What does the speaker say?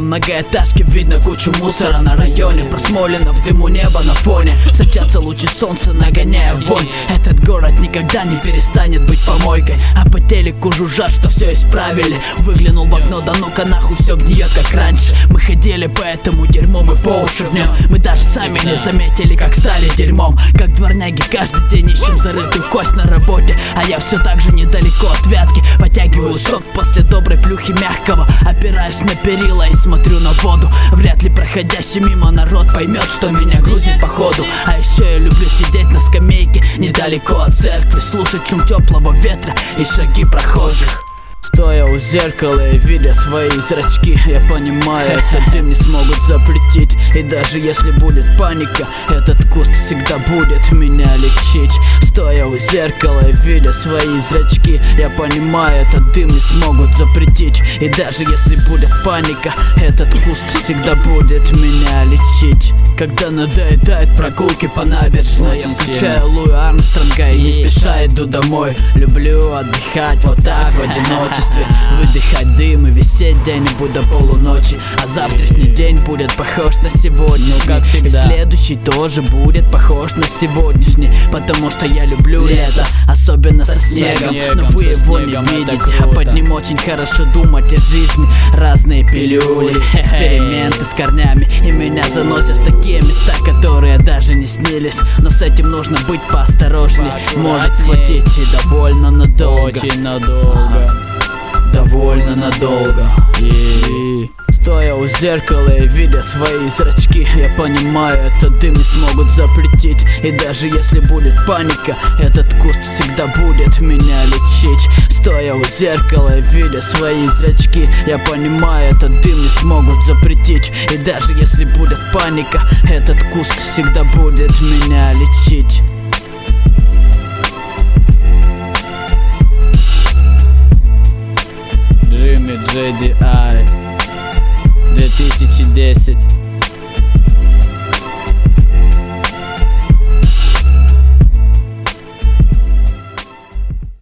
многоэтажки видно кучу мусора на районе. Просмолено в дыму небо на фоне, сочатся лучи солнца, нагоняя вонь. Этот город никогда не перестанет быть помойкой, а по телеку жужжат, что все исправили. Выглянул в окно, да ну-ка нахуй, все гниет как раньше. Мы ходили по этому дерьму, мы по уши в нем. Мы даже сами не заметили, как стали дерьмом. Как дворняги каждый день ищем зарытую кость на работе, а я все так же недалеко от вятки. Потягиваю сок после доброй плюхи мягкого, опираюсь на перила и смотрю на воду. Вряд ли проходящий мимо народ поймет, что меня грузит походу. А еще я люблю сидеть на скамейке недалеко от церкви, слушать шум теплого ветра и шаги прохожих. Стоя у зеркала и видя свои зрачки, я понимаю, этот дым не смогут запретить. И даже если будет паника, этот куст всегда будет меня лечить. Стоя у зеркала и видя свои зрачки, я понимаю, этот дым не смогут запретить. И даже если будет паника, этот куст всегда будет меня лечить. Когда надоедают прогулки по набережной, я включаю Луи Армстронга и не спеша иду домой. Люблю отдыхать вот так в одиночестве, выдыхать дым и висеть где-нибудь до полуночи. А завтрашний день будет похож на сегодняшний, как всегда. И следующий тоже будет похож на сегодняшний, потому что я люблю лето, особенно со снегом. Но вы его не видите, а под ним очень хорошо думать о жизни. Разные пилюли, эксперименты с корнями, и меня заносят в такие места, которые даже не снились. Но с этим нужно быть поосторожней, может схватить и довольно надолго. Очень надолго. Довольно надолго. Стоя у зеркала и видя свои зрачки, я понимаю, этот дым не смогут запретить. И даже если будет паника, этот куст всегда будет меня лечить. Стоя у зеркала и видя свои зрачки, я понимаю, этот дым не смогут запретить. И даже если будет паника, этот куст всегда будет меня лечить. Джимми JDI 2010.